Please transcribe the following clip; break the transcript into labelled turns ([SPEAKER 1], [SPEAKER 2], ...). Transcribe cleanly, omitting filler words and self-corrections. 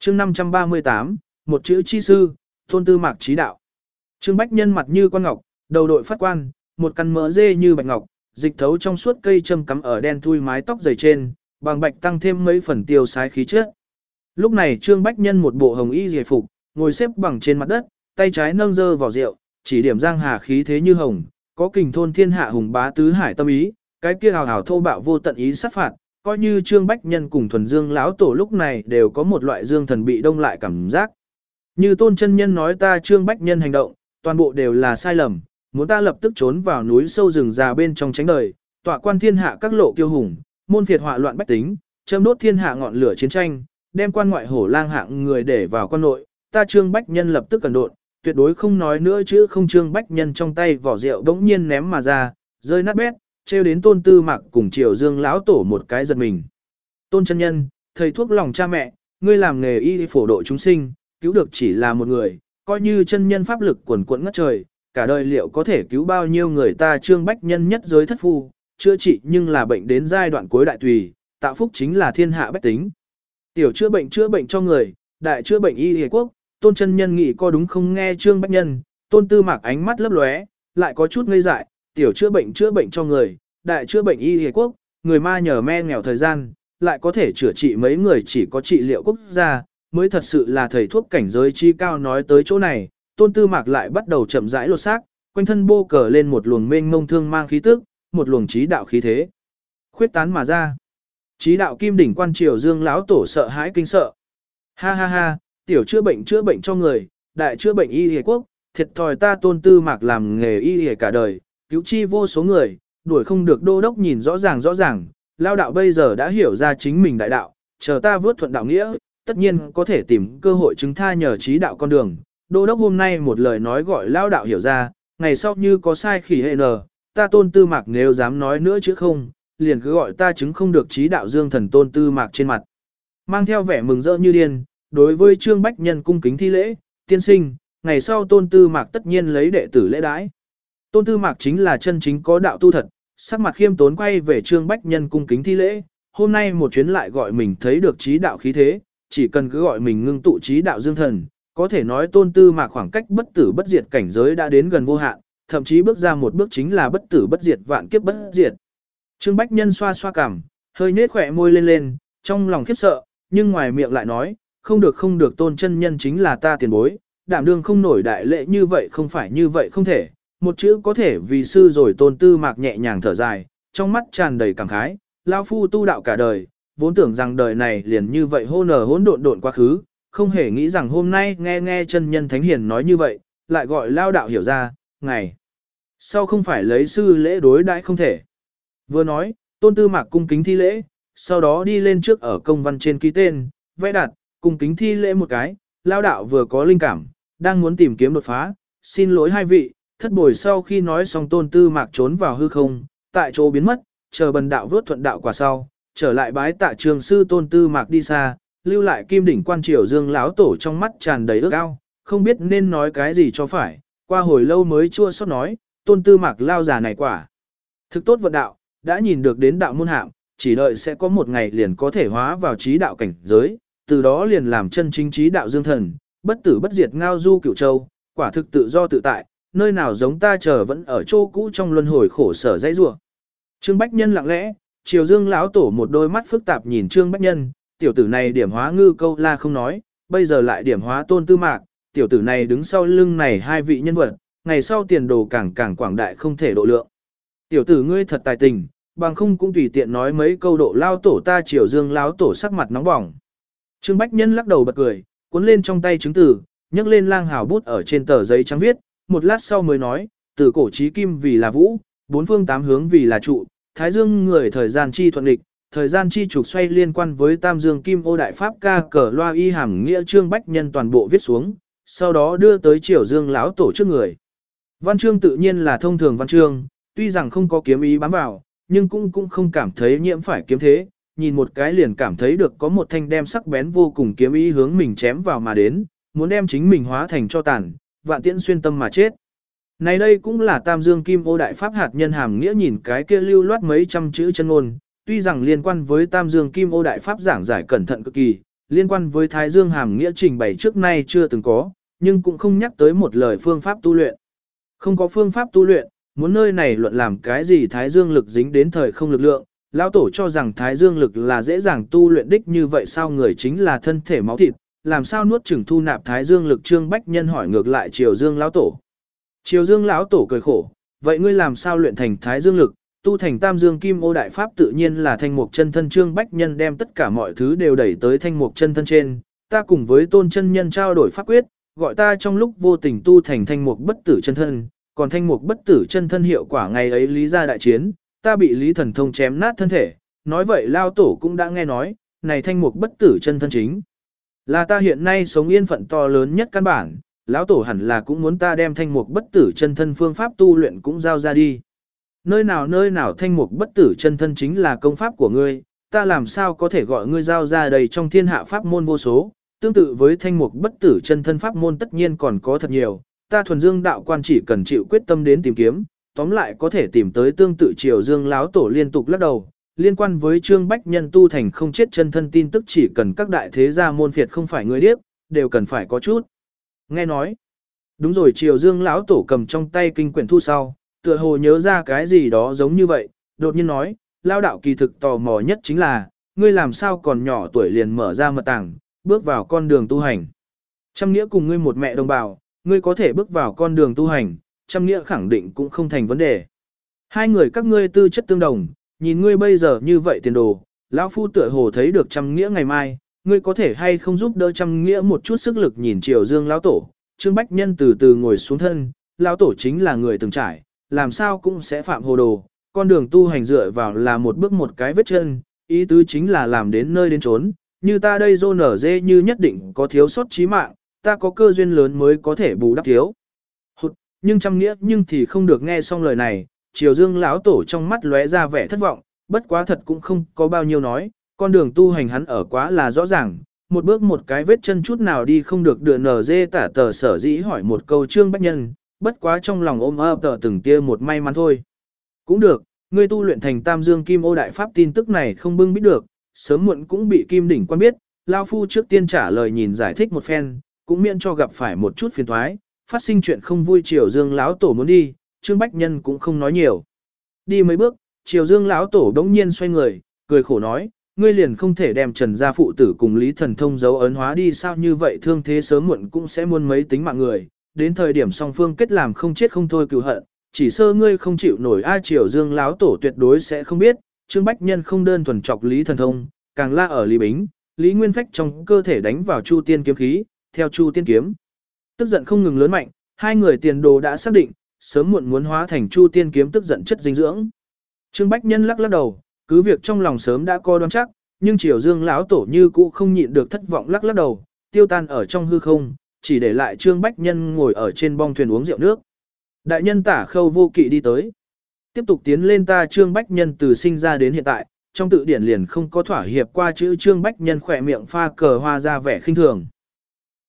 [SPEAKER 1] chương 538, một chữ chi sư, Tôn Tư Mạc trí đạo. Trương Bách Nhân mặt như quan ngọc, đầu đội phát quan, một căn mỡ dê như bạch ngọc, dịch thấu trong suốt cây châm cắm ở đen thui mái tóc dày trên, bằng bạch tăng thêm mấy phần tiêu sái khí chất. Lúc này Trương Bách Nhân một bộ hồng y giải phục, ngồi xếp bằng trên mặt đất, tay trái nâng dơ vỏ rượu, chỉ điểm giang hà khí thế như hồng, có kình thôn thiên hạ hùng bá tứ hải tâm ý, cái kia hào hào thô bạo vô tận ý sát phạt, coi như Trương Bách Nhân cùng thuần dương lão tổ lúc này đều có một loại dương thần bị đông lại cảm giác. Như Tôn chân nhân nói ta Trương Bách Nhân hành động, toàn bộ đều là sai lầm, muốn ta lập tức trốn vào núi sâu rừng già bên trong tránh đời, tọa quan thiên hạ các lộ kiêu hùng, môn phiệt họa loạn bách tính, châm đốt thiên hạ ngọn lửa chiến tranh, đem quan ngoại hổ lang hạng người để vào quan nội, ta Trương Bách Nhân lập tức cẩn độn, tuyệt đối không nói nữa chứ không. Trương Bách Nhân trong tay vỏ rượu đống nhiên ném mà ra, rơi nát bét, treo đến Tôn Tư Mạc cùng Triều Dương lão tổ một cái giật mình. Tôn chân nhân, thầy thuốc lòng cha mẹ, ngươi làm nghề y phổ độ chúng sinh, cứu được chỉ là một người, coi như chân nhân pháp lực quần quẫn ngất trời, cả đời liệu có thể cứu bao nhiêu người. Ta Trương Bách Nhân nhất giới thất phu, chữa trị nhưng là bệnh đến giai đoạn cuối đại tùy, tạo phúc chính là thiên hạ bách tính. Tiểu chữa bệnh cho người, đại chữa bệnh y y quốc. Tôn chân nhân nghĩ có đúng không? Nghe Trương Bách Nhân, Tôn Tư Mạc ánh mắt lấp lóe, lại có chút ngây dại. Tiểu chữa bệnh cho người, đại chữa bệnh y y quốc, người ma nhờ me nghèo thời gian, lại có thể chữa trị mấy người chỉ có trị liệu quốc gia, mới thật sự là thầy thuốc cảnh giới chi cao. Nói tới chỗ này, Tôn Tư Mạc lại bắt đầu chậm rãi lột xác, quanh thân bô cờ lên một luồng mênh mông thương mang khí tức, một luồng trí đạo khí thế, khuyết tán mà ra. Trí đạo kim đỉnh quan Triều Dương lão tổ sợ hãi kinh sợ. Ha ha ha, tiểu chữa bệnh cho người, đại chữa bệnh y y quốc, thiệt thòi ta Tôn Tư Mạc làm nghề y y cả đời, cứu chi vô số người, đuổi không được đô đốc nhìn rõ ràng, lao đạo bây giờ đã hiểu ra chính mình đại đạo, chờ ta vớt thuận đạo nghĩa, tất nhiên có thể tìm cơ hội chứng tha nhờ trí đạo con đường. Đô đốc hôm nay một lời nói gọi lao đạo hiểu ra, ngày sau như có sai khỉ hệ nờ, ta Tôn Tư Mạc nếu dám nói nữa chứ không, liền cứ gọi ta chứng không được trí đạo dương thần Tôn Tư Mạc trên mặt. Mang theo vẻ mừng rỡ như điên, đối với Trương Bách Nhân cung kính thi lễ, tiên sinh, ngày sau Tôn Tư Mạc tất nhiên lấy đệ tử lễ đãi. Tôn Tư Mạc chính là chân chính có đạo tu thật, sắc mặt khiêm tốn quay về Trương Bách Nhân cung kính thi lễ, hôm nay một chuyến lại gọi mình thấy được trí đạo khí thế, chỉ cần cứ gọi mình ngưng tụ trí đạo dương thần, có thể nói Tôn Tư Mạc khoảng cách bất tử bất diệt cảnh giới đã đến gần vô hạn, thậm chí bước ra một bước chính là bất tử bất diệt vạn kiếp bất diệt. Trương Bách Nhân xoa xoa cằm, hơi nết khỏe môi lên, trong lòng khiếp sợ, nhưng ngoài miệng lại nói, không được Tôn chân nhân chính là ta tiền bối, đảm đương không nổi đại lễ như vậy, không phải như vậy không thể, một chữ có thể vì sư rồi. Tôn Tư Mạc nhẹ nhàng thở dài, trong mắt tràn đầy cảm khái, lao phu tu đạo cả đời, vốn tưởng rằng đời này liền như vậy hỗn độn quá khứ, không hề nghĩ rằng hôm nay nghe chân nhân thánh hiền nói như vậy, lại gọi lao đạo hiểu ra, ngày sau không phải lấy sư lễ đối đãi không thể. Vừa nói, Tôn Tư Mạc cung kính thi lễ, sau đó đi lên trước ở công văn trên ký tên, vẽ đặt, cung kính thi lễ một cái, lao đạo vừa có linh cảm, đang muốn tìm kiếm đột phá, xin lỗi hai vị. Thất bồi sau khi nói xong Tôn Tư Mạc trốn vào hư không, tại chỗ biến mất, chờ bần đạo vớt thuận đạo quả sau, trở lại bái tạ trường sư. Tôn Tư Mạc đi xa, lưu lại kim đỉnh quan Triều Dương lão tổ trong mắt tràn đầy ước ao, không biết nên nói cái gì cho phải, qua hồi lâu mới chua xót nói, Tôn Tư Mạc lao già này quả thực tốt vận đạo, đã nhìn được đến đạo môn hạng, chỉ đợi sẽ có một ngày liền có thể hóa vào trí đạo cảnh giới, từ đó liền làm chân chính trí đạo dương thần, bất tử bất diệt ngao du cửu châu, quả thực tự do tự tại, nơi nào giống ta chờ vẫn ở chỗ cũ trong luân hồi khổ sở dãy rủa. Trương Bách Nhân lặng lẽ, Triều Dương lão tổ một đôi mắt phức tạp nhìn Trương Bách Nhân, tiểu tử này điểm hóa Ngư Câu La không nói, bây giờ lại điểm hóa Tôn Tư Mạc, tiểu tử này đứng sau lưng này hai vị nhân vật, ngày sau tiền đồ càng quảng đại không thể độ lượng. Tiểu tử ngươi thật tài tình, bằng không cũng tùy tiện nói mấy câu độ lao tổ. Ta Triều Dương lão tổ sắc mặt nóng bỏng. Trương Bách Nhân lắc đầu bật cười, cuốn lên trong tay chứng từ, nhấc lên lang hào bút ở trên tờ giấy trắng viết, một lát sau mới nói, từ cổ chí kim vì là vũ, bốn phương tám hướng vì là trụ, thái dương người thời gian chi thuận địch, thời gian chi trục xoay liên quan với tam dương kim ô đại pháp ca cờ loa y hàm nghĩa. Trương Bách Nhân toàn bộ viết xuống, sau đó đưa tới Triều Dương lão tổ trước người. Văn chương tự nhiên là thông thường văn chương, tuy rằng không có kiếm ý bám vào, nhưng cũng không cảm thấy nhiễm phải kiếm thế, nhìn một cái liền cảm thấy được có một thanh đem sắc bén vô cùng kiếm ý hướng mình chém vào mà đến, muốn đem chính mình hóa thành cho tàn, vạn tiễn xuyên tâm mà chết. Này đây cũng là tam dương kim ô đại pháp hạt nhân hàm nghĩa. Nhìn cái kia lưu loát mấy trăm chữ chân ngôn, tuy rằng liên quan với tam dương kim ô đại pháp giảng giải cẩn thận cực kỳ, liên quan với Thái Dương hàm nghĩa trình bày trước nay chưa từng có, nhưng cũng không nhắc tới một lời phương pháp tu luyện. Không có phương pháp tu luyện, muốn nơi này luận làm cái gì Thái Dương lực dính đến thời không lực lượng, lão tổ cho rằng Thái Dương lực là dễ dàng tu luyện đích, như vậy sao người chính là thân thể máu thịt, làm sao nuốt chửng thu nạp Thái Dương lực? Trương Bách Nhân hỏi ngược lại Triều Dương lão tổ. Triều Dương lão tổ cười khổ, vậy ngươi làm sao luyện thành Thái Dương lực, tu thành Tam Dương Kim Ô đại pháp? Tự nhiên là Thanh Mục chân thân. Trương Bách Nhân đem tất cả mọi thứ đều đẩy tới Thanh Mục chân thân trên, ta cùng với Tôn chân nhân trao đổi pháp quyết, gọi ta trong lúc vô tình tu thành Thanh Mục bất tử chân thân, còn Thanh Mục bất tử chân thân hiệu quả ngày ấy lý ra đại chiến, ta bị Lý Thần Thông chém nát thân thể. Nói vậy lao tổ cũng đã nghe nói, này Thanh Mục bất tử chân thân chính là ta hiện nay sống yên phận to lớn nhất căn bản, lão tổ hẳn là cũng muốn ta đem Thanh Mục bất tử chân thân phương pháp tu luyện cũng giao ra đi. Nơi nào Thanh Mục bất tử chân thân chính là công pháp của ngươi, ta làm sao có thể gọi ngươi giao ra đầy trong thiên hạ pháp môn vô số, tương tự với Thanh Mục bất tử chân thân pháp môn tất nhiên còn có thật nhiều, ta thuần dương đạo quan chỉ cần chịu quyết tâm đến tìm kiếm, tóm lại có thể tìm tới tương tự. Triều Dương lão tổ liên tục lắc đầu, liên quan với Trương Bách Nhân tu thành không chết chân thân tin tức chỉ cần các đại thế gia môn phiệt không phải người điếc, đều cần phải có chút nghe nói. Đúng rồi, Triều Dương lão tổ cầm trong tay kinh quyển thu sau, tựa hồ nhớ ra cái gì đó giống như vậy, đột nhiên nói, lao đạo kỳ thực tò mò nhất chính là, ngươi làm sao còn nhỏ tuổi liền mở ra mật tàng, bước vào con đường tu hành. Trăm nghĩa cùng ngươi một mẹ đồng bào, ngươi có thể bước vào con đường tu hành, trăm nghĩa khẳng định cũng không thành vấn đề. Hai người các ngươi tư chất tương đồng, nhìn ngươi bây giờ như vậy tiền đồ, lão phu tựa hồ thấy được trăm nghĩa ngày mai, ngươi có thể hay không giúp đỡ trăm nghĩa một chút sức lực? Nhìn Triều Dương lão tổ, Trương Bách Nhân từ từ ngồi xuống thân, lão tổ chính là người từng trải, làm sao cũng sẽ phạm hồ đồ, con đường tu hành dựa vào là một bước một cái vết chân, ý tứ chính là làm đến nơi đến chốn, như ta đây dô nở dê như nhất định có thiếu sót chí mạng, ta có cơ duyên lớn mới có thể bù đắp thiếu hụt, nhưng trăm nghĩa nhưng thì không được. Nghe xong lời này, Triều Dương lão tổ trong mắt lóe ra vẻ thất vọng, bất quá thật cũng không có bao nhiêu nói, con đường tu hành hắn ở quá là rõ ràng, một bước một cái vết chân chút nào đi không được. Đưa nở dê tả tờ sở dĩ hỏi một câu Trương Bách Nhân, bất quá trong lòng ôm ấp tờ từng tia một may mắn thôi. Cũng được, ngươi tu luyện thành Tam Dương Kim Ô đại pháp tin tức này không bưng biết được, sớm muộn cũng bị Kim Đỉnh quan biết, lão phu trước tiên trả lời nhìn giải thích một phen, cũng miễn cho gặp phải một chút phiền toái, phát sinh chuyện không vui. Triều Dương lão tổ muốn đi, Trương Bách Nhân cũng không nói nhiều. Đi mấy bước, Triều Dương lão tổ đống nhiên xoay người, cười khổ nói, ngươi liền không thể đem Trần gia phụ tử cùng Lý Thần Thông dấu ấn hóa đi sao? Như vậy thương thế sớm muộn cũng sẽ muôn mấy tính mạng người, đến thời điểm song phương kết làm không chết không thôi cừu hận, chỉ sơ ngươi không chịu nổi. Triều Dương lão tổ tuyệt đối sẽ không biết, Trương Bách Nhân không đơn thuần chọc Lý Thần Thông, càng la ở Lý Bính, Lý Nguyên Phách trong cơ thể đánh vào Chu Tiên kiếm khí, theo Chu Tiên kiếm tức giận không ngừng lớn mạnh, hai người tiền đồ đã xác định, sớm muộn muốn hóa thành Chu Tiên kiếm tức giận chất dinh dưỡng. Trương Bách Nhân lắc lắc đầu, cứ việc trong lòng sớm đã coi đoán chắc, nhưng Triều Dương lão tổ như cũ không nhịn được thất vọng, lắc lắc đầu, tiêu tan ở trong hư không, chỉ để lại Trương Bách Nhân ngồi ở trên bong thuyền uống rượu nước. Đại nhân Tả Khâu Vô Kỵ đi tới, tiếp tục tiến lên. Ta Trương Bách Nhân từ sinh ra đến hiện tại, trong tự điển liền không có thỏa hiệp qua chữ. Trương Bách Nhân khỏe miệng pha cờ hoa ra vẻ khinh thường.